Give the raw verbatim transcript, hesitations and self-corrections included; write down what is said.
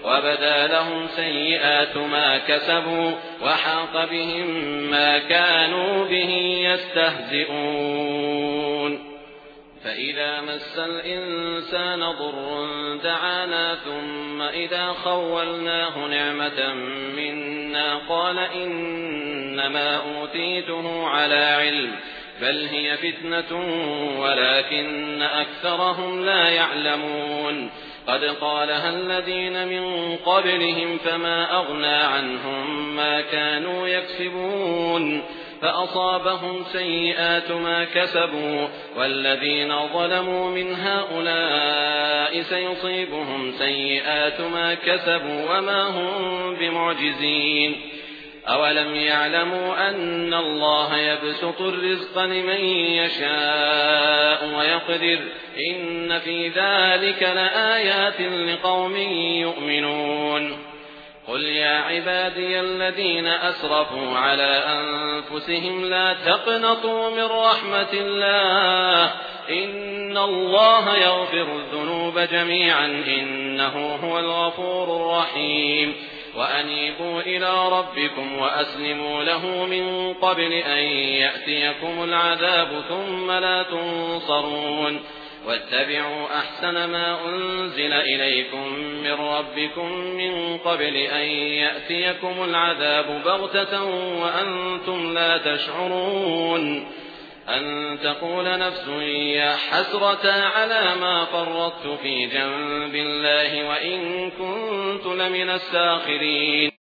وبدا لهم سيئات ما كسبوا وحاق بهم ما كانوا به يستهزئون فإذا مس الإنسان ضر دعانا ثم إذا خولناه نعمة منا قال إنما أوتيته على علم بل هي فتنة ولكن أكثرهم لا يعلمون قد قالها الذين من قبلهم فما أغنى عنهم ما كانوا يكسبون فأصابهم سيئات ما كسبوا والذين ظلموا من هؤلاء سيصيبهم سيئات ما كسبوا وما هم بمعجزين أولم يعلموا أن الله يبسط الرزق لمن يشاء ويقدر إن في ذلك لآيات لقوم يؤمنون قل يا عبادي الذين أسرفوا على أنفسهم لا تقنطوا من رحمة الله إن الله يغفر الذنوب جميعا إنه هو الغفور الرحيم وأنيبوا إلى ربكم وأسلموا له من قبل أن يأتيكم العذاب ثم لا تنصرون واتبعوا أحسن ما أنزل إليكم من ربكم من قبل أن يأتيكم العذاب بغتة وأنتم لا تشعرون أن تقول نفس يا حسرة على ما فرطت في جنب الله وإن كنت لمن الساخرين